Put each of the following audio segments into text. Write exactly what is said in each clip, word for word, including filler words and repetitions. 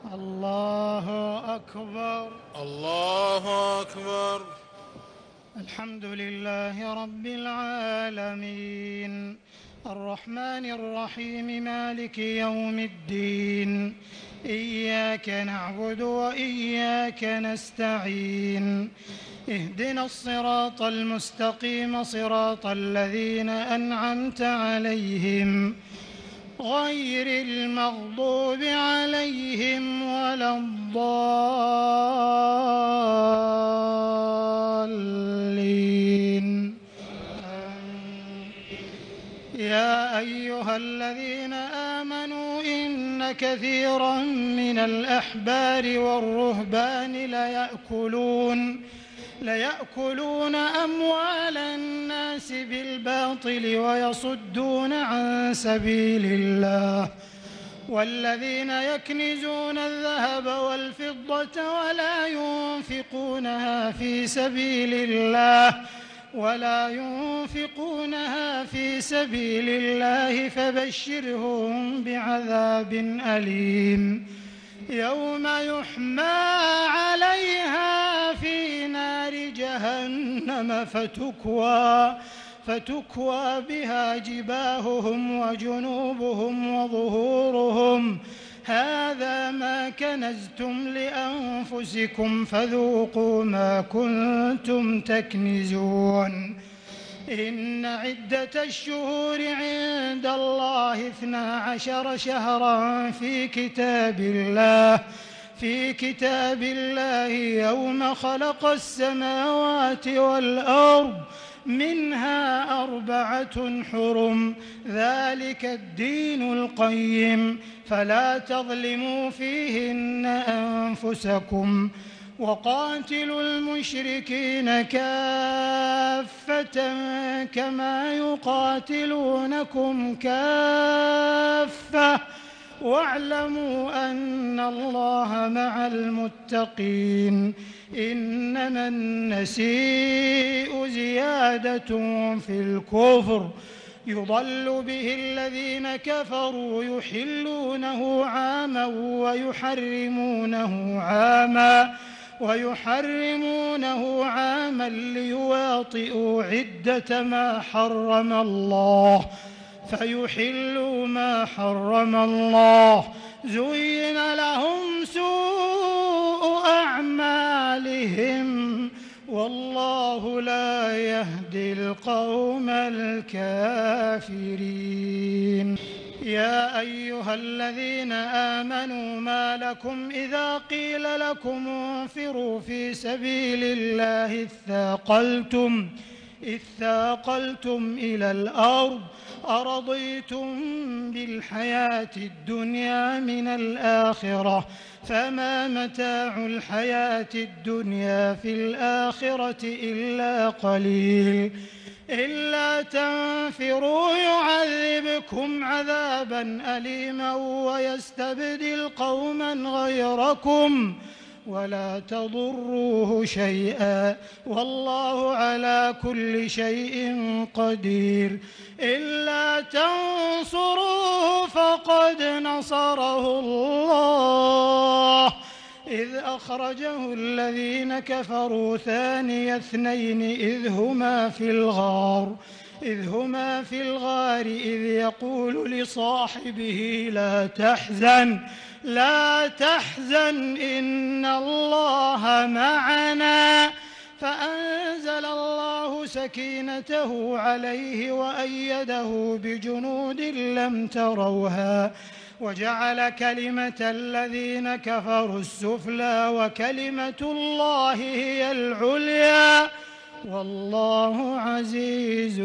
الله أكبر. الله أكبر. الحمد لله رب العالمين الرحمن الرحيم مالك يوم الدين إياك نعبد وإياك نستعين اهدنا الصراط المستقيم صراط الذين أنعمت عليهم غير المغضوب عليهم ولا الضالين. يا أيها الذين آمنوا إن كثيرا من الأحبار والرهبان ليأكلون ليأكلون أموال الناس بالباطل ويصدون عن سبيل الله والذين يكنزون الذهب والفضة ولا ينفقونها في سبيل الله ولا ينفقونها في سبيل الله فبشرهم بعذاب أليم يوم يحمى عليها في نار جهنم فتكوى فتكوى بها جباههم وجنوبهم وظهورهم هذا ما كنزتم لأنفسكم فذوقوا ما كنتم تكنزون. إن عدة الشهور عند الله اثنا عشر شهرا في كتاب الله في كتاب الله يوم خلق السماوات والأرض منها أربعة حرم ذلك الدين القيم فلا تظلموا فيهن أنفسكم وقاتلوا المشركين كافة كما يقاتلونكم كافة واعلموا أن الله مع المتقين. إنما النسيء زيادة في الكفر يضل به الذين كفروا يحلونه عاما ويحرمونه عاما ويحرمونه عاما ليواطئوا عدة ما حرم الله فيحلوا ما حرم الله زين لهم سوء أعمالهم والله لا يهدي القوم الكافرين. يا أيها الذين آمنوا ما لكم إذا قيل لكم انفروا في سبيل الله اثاقلتم اثاقلتم إلى الأرض أرضيتم بالحياة الدنيا من الآخرة فما متاع الحياة الدنيا في الآخرة إلا قليل إلا تنفروا يعذبكم عذابا أليما ويستبدل قوما غيركم ولا تضروه شيئا والله على كل شيء قدير. إلا تنصروه فقد نصره الله إذ أخرجه الذين كفروا ثاني اثنين إذ هما في الغار إذ هما في الغار إذ يقول لصاحبه لا تحزن لا تحزن إن الله معنا فأنزل الله سكينته عليه وأيده بجنود لم تروها وجعل كلمة الذين كفروا السفلى وكلمة الله هي العليا والله عزيز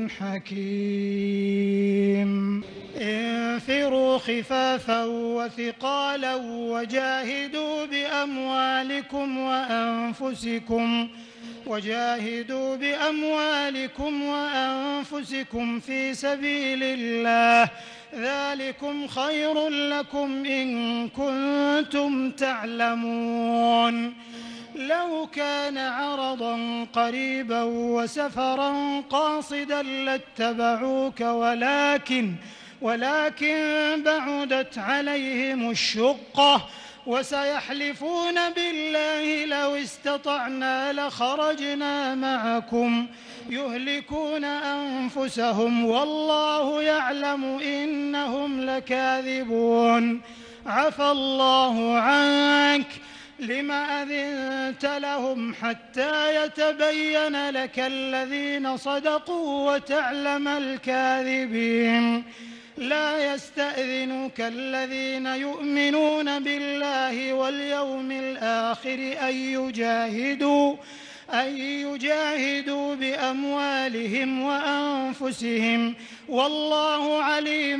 حكيم. انفروا خفافا وثقالا وجاهدوا بأموالكم وأنفسكم وجاهدوا بأموالكم وأنفسكم في سبيل الله ذلكم خير لكم إن كنتم تعلمون. لو كان عرضا قريبا وسفرا قاصدا لاتبعوك ولكن ولكن بعدت عليهم الشقة وسيحلفون بالله لو استطعنا لخرجنا معكم يهلكون أنفسهم والله يعلم إنهم لكاذبون. عفى الله عنك لم أذنت لهم حتى يتبين لك الذين صدقوا وتعلم الكاذبين. لا يستأذنك الذين يؤمنون بالله واليوم الآخر أن يجاهدوا أن يجاهدوا بأموالهم وأنفسهم والله عليم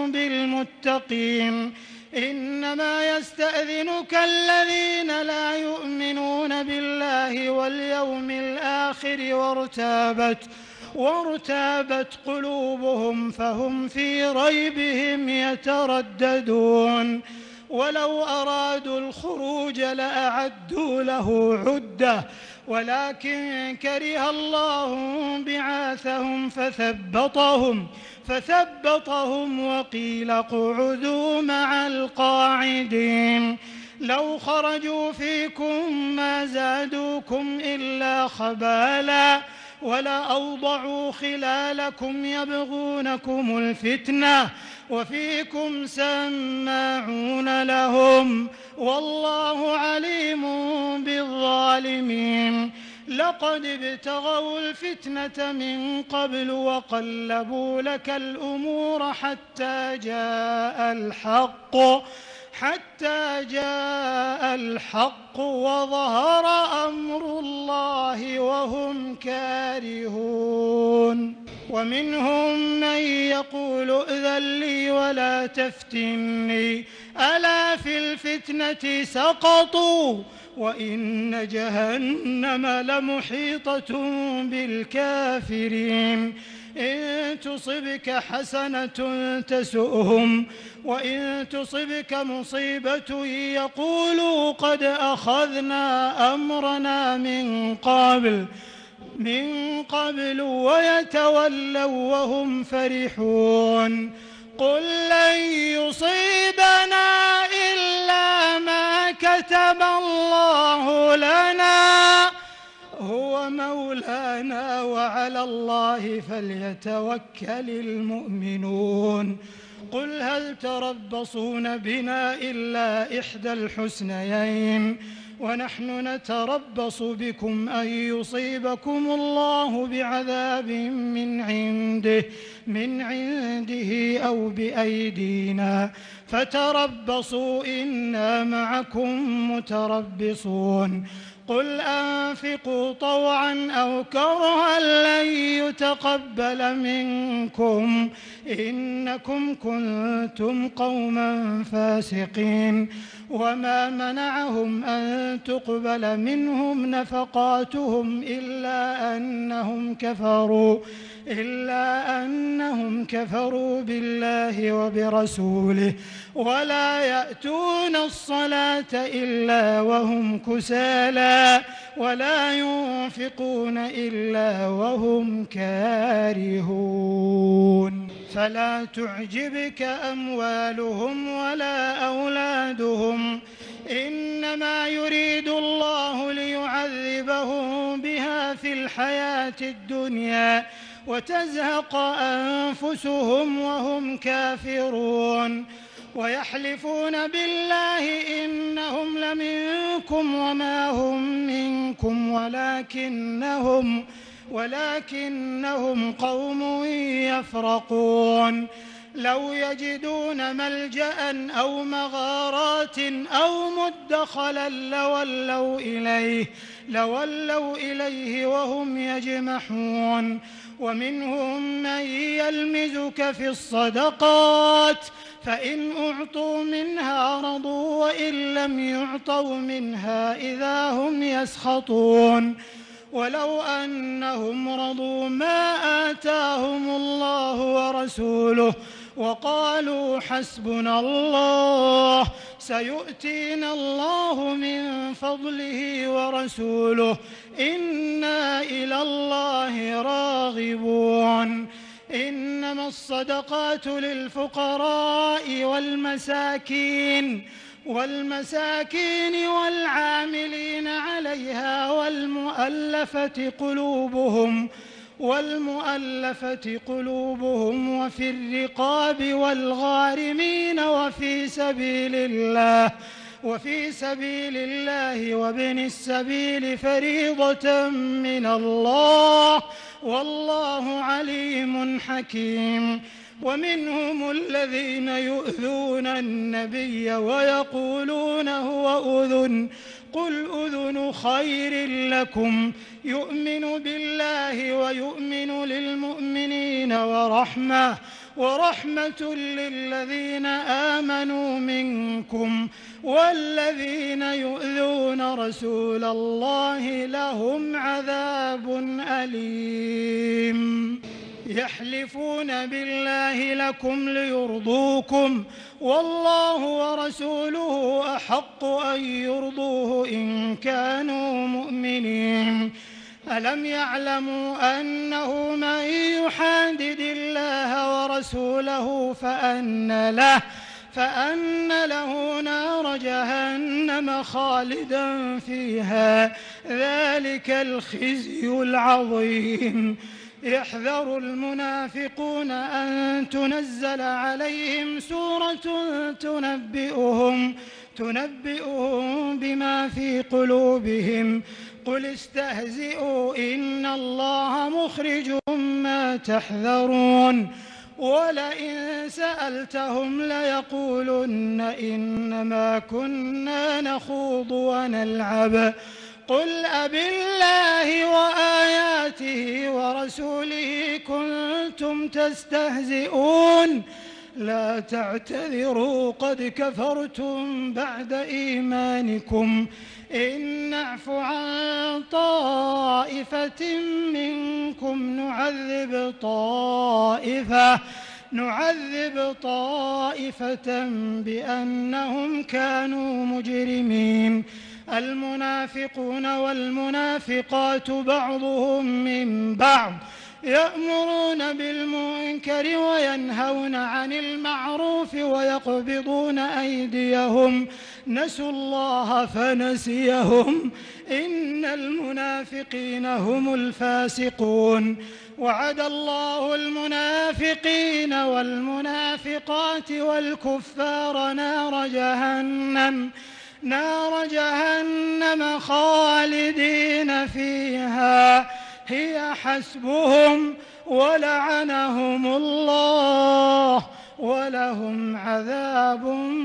بالمتقين. إنما يستأذنك الذين لا يؤمنون بالله واليوم الآخر وارتابت وارتابت قلوبهم فهم في ريبهم يترددون. ولو أرادوا الخروج لأعدوا له عدة ولكن كره الله بعاثهم فثبطهم فثبطهم وقيل اقعدوا مع القاعدين. لو خرجوا فيكم ما زادوكم إلا خبالا ولأوضعوا خلالكم يبغونكم الفتنة وفيكم سماعون لهم والله عليم بالظالمين. لقد ابتغوا الفتنة من قبل وقلبوا لك الأمور حتى جاء الحق حتى جاء الحق وظهر أمر الله وهم كارهون. ومنهم من يقول ائذن لي ولا تفتني ألا في الفتنة سقطوا وإن جهنم لمحيطة بالكافرين. إن تصبك حسنة تسؤهم وإن تصبك مصيبة يقولوا قد أخذنا أمرنا من قبل من قبل ويتولوا وهم فرحون. قل لن يصيبنا إلا ما كتب الله لنا هو مولانا وعلى الله فليتوكل المؤمنون. قل هل تربصون بنا إلا إحدى الحسنيين ونحن نتربص بكم أن يصيبكم الله بعذاب من عنده من عنده أو بأيدينا فتربصوا إنا معكم متربصون. قل أنفقوا طوعا أو كرها لن يتقبل منكم إنكم كنتم قوما فاسقين. وما منعهم أن تقبل منهم نفقاتهم إلا أنهم كفروا إلا أنهم كفروا بالله وبرسوله ولا يأتون الصلاة إلا وهم كسالى ولا ينفقون إلا وهم كارهون. فلا تعجبك أموالهم ولا أولادهم إنما يريد الله ليعذبهم بها في الحياة الدنيا وتزهق أنفسهم وهم كافرون. ويحلفون بالله إنهم لمنكم وما هم منكم ولكنهم ولكنهم قوم يفرقون. لو يجدون ملجأ أو مغارات أو مدخلا لولوا إليه لولوا إليه وهم يجمحون. ومنهم من يلمزك في الصدقات فإن أعطوا منها رضوا وإن لم يعطوا منها إذا هم يسخطون. ولو أنهم رضوا ما آتاهم الله ورسوله وقالوا حسبنا الله سيؤتينا الله من فضله ورسوله إنا إلى الله راغبون. إنما الصدقات للفقراء والمساكين والمساكين والعاملين عليها والمؤلفة قلوبهم والمؤلفة قلوبهم وفي الرقاب والغارمين وفي سبيل الله وفي سبيل الله وابن السبيل فريضة من الله والله عليم حكيم. ومنهم الذين يؤذون النبي ويقولون هو أذن قل أذن خير لكم يؤمن بالله ويؤمن للمؤمنين ورحمة ورحمة للذين آمنوا منكم والذين يؤذون رسول الله لهم عذاب أليم. يحلفون بالله لكم ليرضوكم والله ورسوله أحق أن يرضوه إن كانوا مؤمنين. ألم يعلموا أنه من يحادد الله ورسوله فأن له فأن له نار جهنم خالدا فيها ذلك الخزي العظيم. يحذر المنافقون أن تنزل عليهم سورة تنبئهم تنبئهم بما في قلوبهم قل استهزئوا إن الله مخرج ما تحذرون. ولئن سألتهم ليقولن إنما كنا نخوض ونلعب قل أبالله وآياته ورسوله كنتم تستهزئون لا تعتذروا قد كفرتم بعد إيمانكم إن نعف عن طائفة منكم نعذب طائفة نعذب طائفة بأنهم كانوا مجرمين. المنافقون والمنافقات بعضهم من بعض يأمرون بالمنكر وينهون عن المعروف ويقبضون أيديهم نسوا الله فنسيهم إن المنافقين هم الفاسقون. وعد الله المنافقين والمنافقات والكفار نار جهنم نار جهنم خالدين فيها هي حسبهم ولعنهم الله ولهم عذاب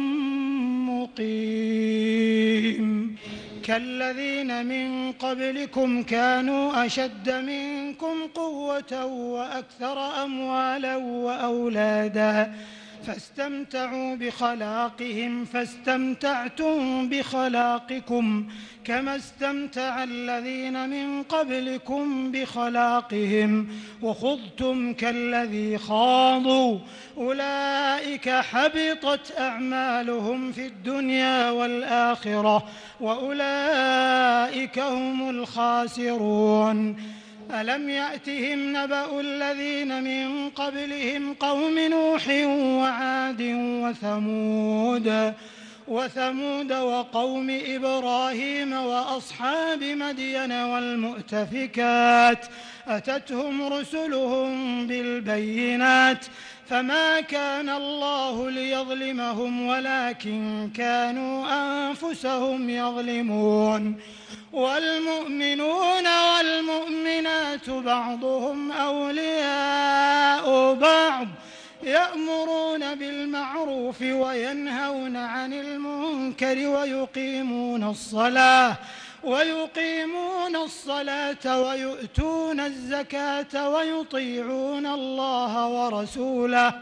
مقيم. كالذين من قبلكم كانوا أشد منكم قوة وأكثر أموالا وأولادا فاستمتعوا بخلاقهم فاستمتعتم بخلاقكم كما استمتع الذين من قبلكم بخلاقهم وخضتم كالذي خاضوا أولئك حبطت أعمالهم في الدنيا والآخرة وأولئك هم الخاسرون. ألم يأتهم نبأ الذين من قبلهم قوم نوح وعاد وثمود وثمود وقوم إبراهيم وأصحاب مدين والمؤتفكات أتتهم رسلهم بالبينات فما كان الله ليظلمهم ولكن كانوا أنفسهم يظلمون. والمؤمنون والمؤمنات بعضهم أولياء بعض يأمرون بالمعروف وينهون عن المنكر ويقيمون الصلاة ويقيمون الصلاة ويؤتون الزكاة ويطيعون الله ورسوله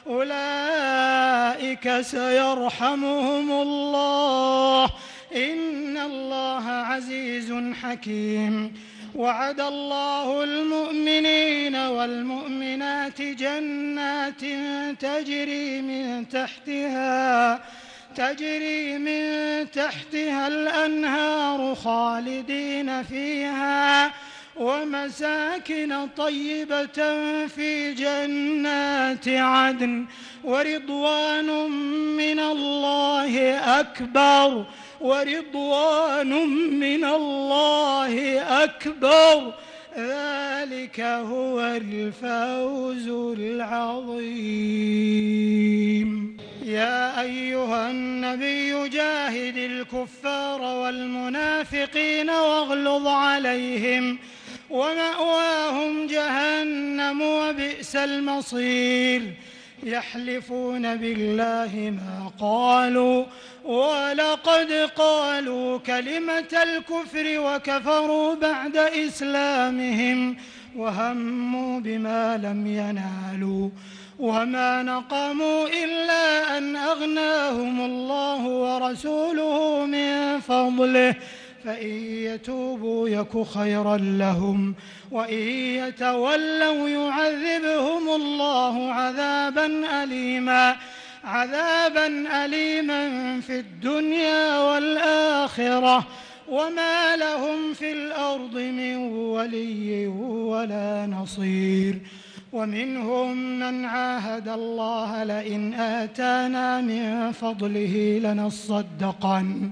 أولئك سيرحمهم الله إن الله عزيز حكيم. وعد الله المؤمنين والمؤمنات جنات تجري من تحتها تجري من تحتها الأنهار خالدين فيها ومساكن طيبة في جنات عدن ورضوان من الله أكبر ورضوان من الله أكبر ذلك هو الفوز العظيم. يا أيها النبي جاهد الكفار والمنافقين واغلظ عليهم ومأواهم جهنم وبئس المصير. يحلفون بالله ما قالوا ولقد قالوا كلمة الكفر وكفروا بعد إسلامهم وهموا بما لم ينالوا وما نقموا إلا أن أغناهم الله ورسوله من فضله فإن يتوبوا يك خيرا لهم وإن يتولوا يعذبهم الله عذابا أليما عذابا أليما في الدنيا والآخرة وما لهم في الأرض من ولي ولا نصير. ومنهم من عاهد الله لئن آتانا من فضله لنصدقن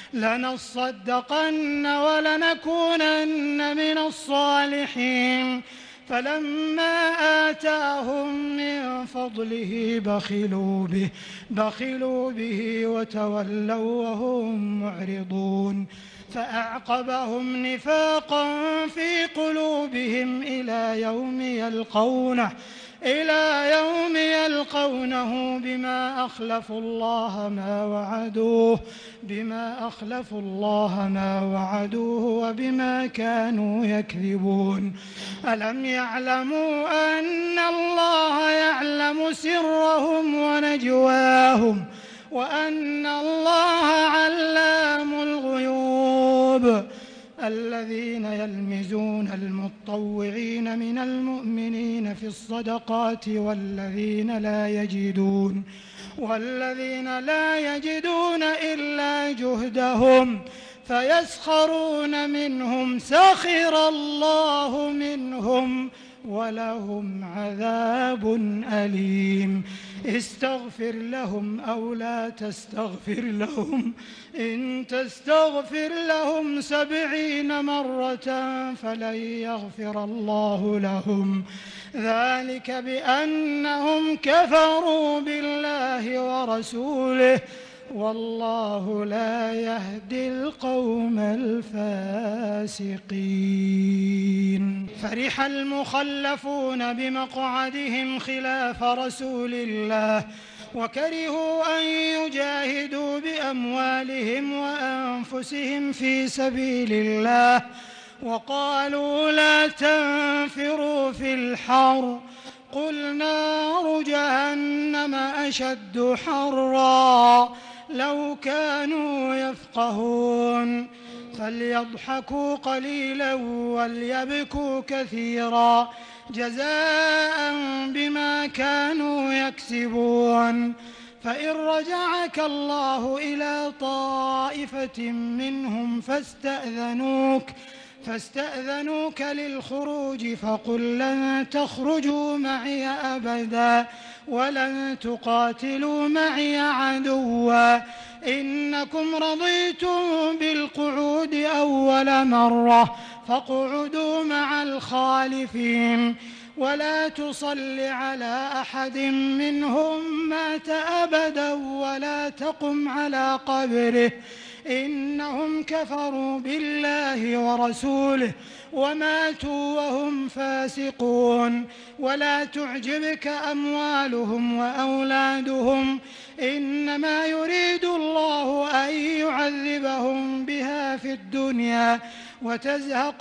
لنصدقن ولنكونن من الصالحين فلما آتاهم من فضله بخلوا به بخلوا به وتولوا وهم معرضون فأعقبهم نفاقا في قلوبهم إلى يوم يلقونه إلى يوم يلقونه بما أخلفوا الله ما وعدوه بما أخلفوا الله ما وعدوه وبما كانوا يكذبون. ألم يعلموا أن الله يعلم سرهم ونجواهم وأن الله علام الغيوب. الذين يلمزون المطوعين من المؤمنين في الصدقات والذين لا يجدون والذين لا يجدون إلا جهدهم فيسخرون منهم سخر الله منهم ولهم عذاب أليم. استغفر لهم أو لا تستغفر لهم إن تستغفر لهم سبعين مرة فلن يغفر الله لهم ذلك بأنهم كفروا بالله ورسوله والله لا يهدي القوم الفاسقين. فرح المخلفون بمقعدهم خلاف رسول الله وكرهوا أن يجاهدوا بأموالهم وأنفسهم في سبيل الله وقالوا لا تنفروا في الحر قل نار جهنم أشد حرا لو كانوا يفقهون. فليضحكوا قليلا وليبكوا كثيرا جزاء بما كانوا يكسبون. فإن رجعك الله إلى طائفة منهم فاستأذنوك فاستأذنوك للخروج فقل لن تخرجوا معي أبدا ولن تقاتلوا معي عدوا إنكم رضيتم بالقعود أول مرة فاقعدوا مع الخالفين ولا تصل على أحد منهم مات أبدا ولا تقم على قبره إنهم كفروا بالله ورسوله وماتوا وهم فاسقون. ولا تعجبك أموالهم وأولادهم إنما يريد الله أن يعذبهم بها في الدنيا وتزهق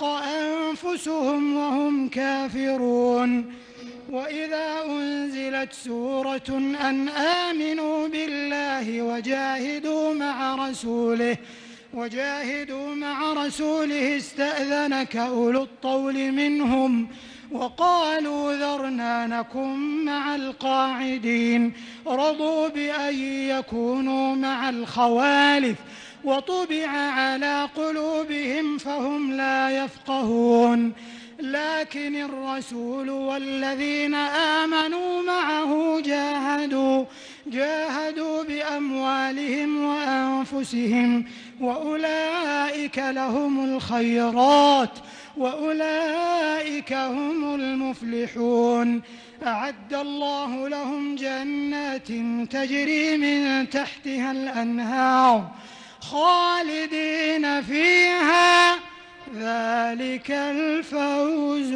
أنفسهم وهم كافرون. وإذا أنزلت سورة أن آمنوا بالله وجاهدوا مع رسوله وجاهدوا مع رسوله استأذنك أولو الطول منهم وقالوا ذرنا نكن مع القاعدين رضوا بأن يكونوا مع الخوالف وطبع على قلوبهم فهم لا يفقهون. لكن الرسول والذين آمنوا معه جاهدوا جاهدوا بأموالهم وأنفسهم وأولئك لهم الخيرات وأولئك هم المفلحون. أعد الله لهم جنات تجري من تحتها الأنهار خالدين فيها ذلك الفوز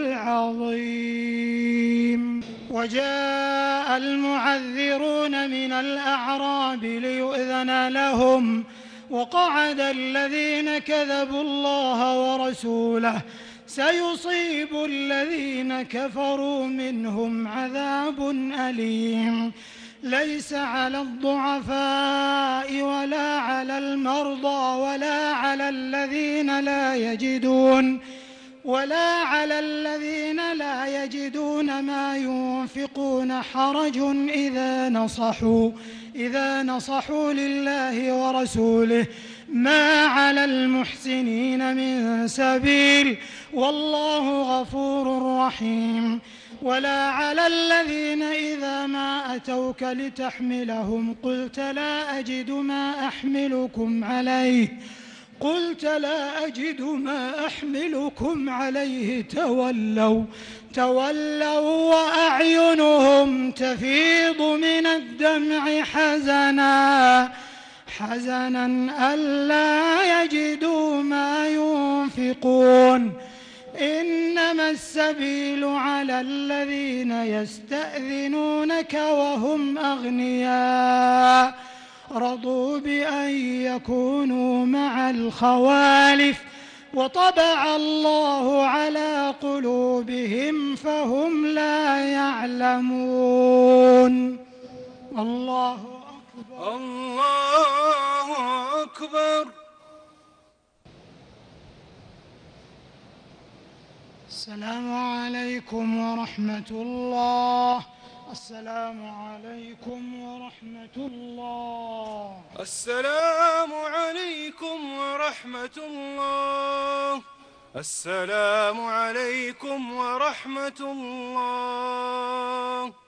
العظيم. وجاء المعذرون من الأعراب ليؤذن لهم وقعد الذين كذبوا الله ورسوله سيصيب الذين كفروا منهم عذاب أليم. ليس على الضعفاء ولا على المرضى ولا على الذين لا يجدون ولا على الذين لا يجدون ما ينفقون حرج إذا نصحوا إذا نصحوا لله ورسوله ما على المحسنين من سبيل والله غفور رحيم. ولا على الذين إذا ما أتوك لتحملهم قلت لا أجد ما أحملكم عليه قلت لا أجد ما أحملكم عليه تولوا تولوا وأعينهم تفيض من الدمع حزنا حزنا ألا يجدوا ما ينفقون. إنما السبيل على الذين يستأذنونك وهم أغنياء رضوا بأن يكونوا مع الخوالف وطبع الله على قلوبهم فهم لا يعلمون. الله أكبر. الله أكبر. السلام عليكم ورحمة الله. السلام عليكم ورحمة الله. السلام عليكم ورحمة الله. السلام عليكم ورحمة الله.